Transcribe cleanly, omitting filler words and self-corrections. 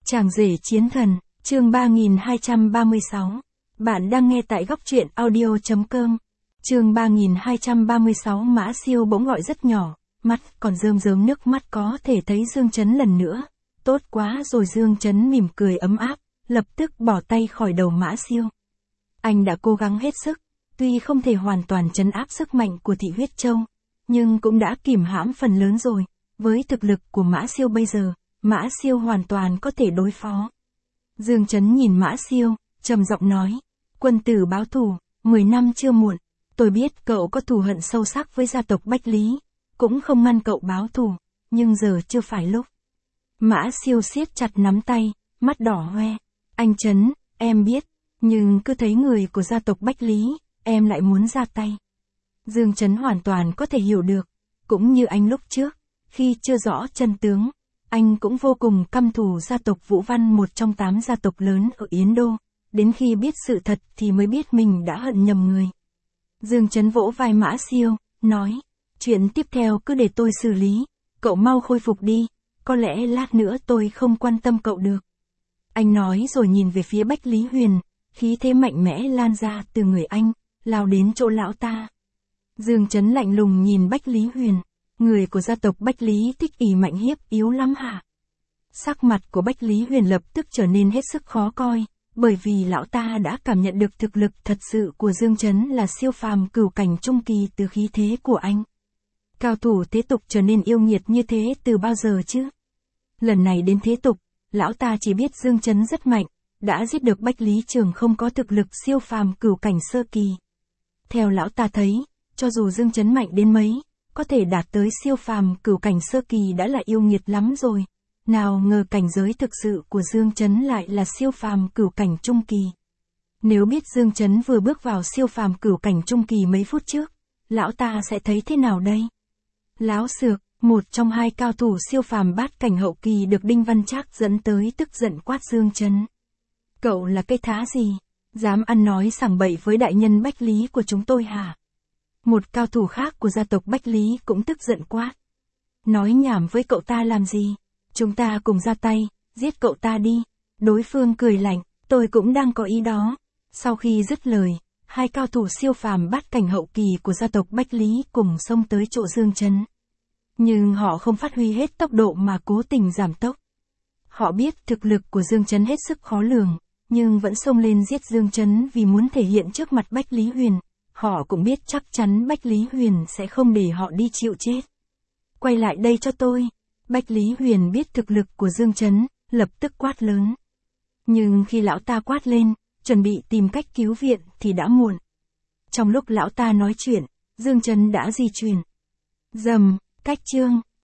Chàng rể chiến thần, chương 3236. Bạn đang nghe tại góc truyện audio.com. Chương 3236. Mã Siêu bỗng gọi rất nhỏ, mắt còn rơm rớm nước mắt, có thể thấy Dương Chấn lần nữa. Tốt quá rồi. Dương Chấn mỉm cười ấm áp, lập tức bỏ tay khỏi đầu Mã Siêu. Anh đã cố gắng hết sức, tuy không thể hoàn toàn trấn áp sức mạnh của Thị Huyết Châu, nhưng cũng đã kìm hãm phần lớn rồi. Với thực lực của Mã Siêu bây giờ, Mã Siêu hoàn toàn có thể đối phó. Dương Chấn nhìn Mã Siêu, trầm giọng nói, quân tử báo thù, 10 năm chưa muộn. Tôi biết cậu có thù hận sâu sắc với gia tộc Bách Lý, cũng không ngăn cậu báo thù, nhưng giờ chưa phải lúc. Mã Siêu siết chặt nắm tay, mắt đỏ hoe. Anh Chấn, em biết, nhưng cứ thấy người của gia tộc Bách Lý, em lại muốn ra tay. Dương Chấn hoàn toàn có thể hiểu được, cũng như anh lúc trước, khi chưa rõ chân tướng, anh cũng vô cùng căm thù gia tộc Vũ Văn, một trong 8 gia tộc lớn ở Yến Đô. Đến khi biết sự thật thì mới biết mình đã hận nhầm người. Dương Chấn vỗ vai Mã Siêu, nói, chuyện tiếp theo cứ để tôi xử lý, cậu mau khôi phục đi, có lẽ lát nữa tôi không quan tâm cậu được. Anh nói rồi nhìn về phía Bách Lý Huyền, khí thế mạnh mẽ lan ra từ người anh, lao đến chỗ lão ta. Dương Chấn lạnh lùng nhìn Bách Lý Huyền, người của gia tộc Bách Lý thích ỷ mạnh hiếp yếu lắm hả? Sắc mặt của Bách Lý Huyền lập tức trở nên hết sức khó coi, bởi vì lão ta đã cảm nhận được thực lực thật sự của Dương Chấn là siêu phàm cửu cảnh trung kỳ từ khí thế của anh. Cao thủ thế tục trở nên yêu nghiệt như thế từ bao giờ chứ? Lần này đến thế tục, lão ta chỉ biết Dương Chấn rất mạnh, đã giết được Bách Lý Trường không có thực lực siêu phàm cửu cảnh sơ kỳ. Theo lão ta thấy, cho dù Dương Chấn mạnh đến mấy, có thể đạt tới siêu phàm cửu cảnh sơ kỳ đã là yêu nghiệt lắm rồi. Nào ngờ cảnh giới thực sự của Dương Chấn lại là siêu phàm cửu cảnh trung kỳ. Nếu biết Dương Chấn vừa bước vào siêu phàm cửu cảnh trung kỳ mấy phút trước, lão ta sẽ thấy thế nào đây? Láo xược, một trong 2 cao thủ siêu phàm bát cảnh hậu kỳ được Đinh Văn Trác dẫn tới tức giận quát Dương Chấn. Cậu là cái thá gì? Dám ăn nói sảng bậy với đại nhân Bách Lý của chúng tôi hả? Một cao thủ khác của gia tộc Bách Lý cũng tức giận quát. Nói nhảm với cậu ta làm gì? Chúng ta cùng ra tay, giết cậu ta đi. Đối phương cười lạnh, tôi cũng đang có ý đó. Sau khi dứt lời, 2 cao thủ siêu phàm bát cảnh hậu kỳ của gia tộc Bách Lý cùng xông tới chỗ Dương Chấn. Nhưng họ không phát huy hết tốc độ mà cố tình giảm tốc. Họ biết thực lực của Dương Chấn hết sức khó lường, nhưng vẫn xông lên giết Dương Chấn vì muốn thể hiện trước mặt Bách Lý Huyền. Họ cũng biết chắc chắn Bách Lý Huyền sẽ không để họ đi chịu chết. Quay lại đây cho tôi. Bách Lý Huyền biết thực lực của Dương Chấn, lập tức quát lớn. Nhưng khi lão ta quát lên, chuẩn bị tìm cách cứu viện thì đã muộn. Trong lúc lão ta nói chuyện, Dương Chấn đã di chuyển. Rầm, cách chương.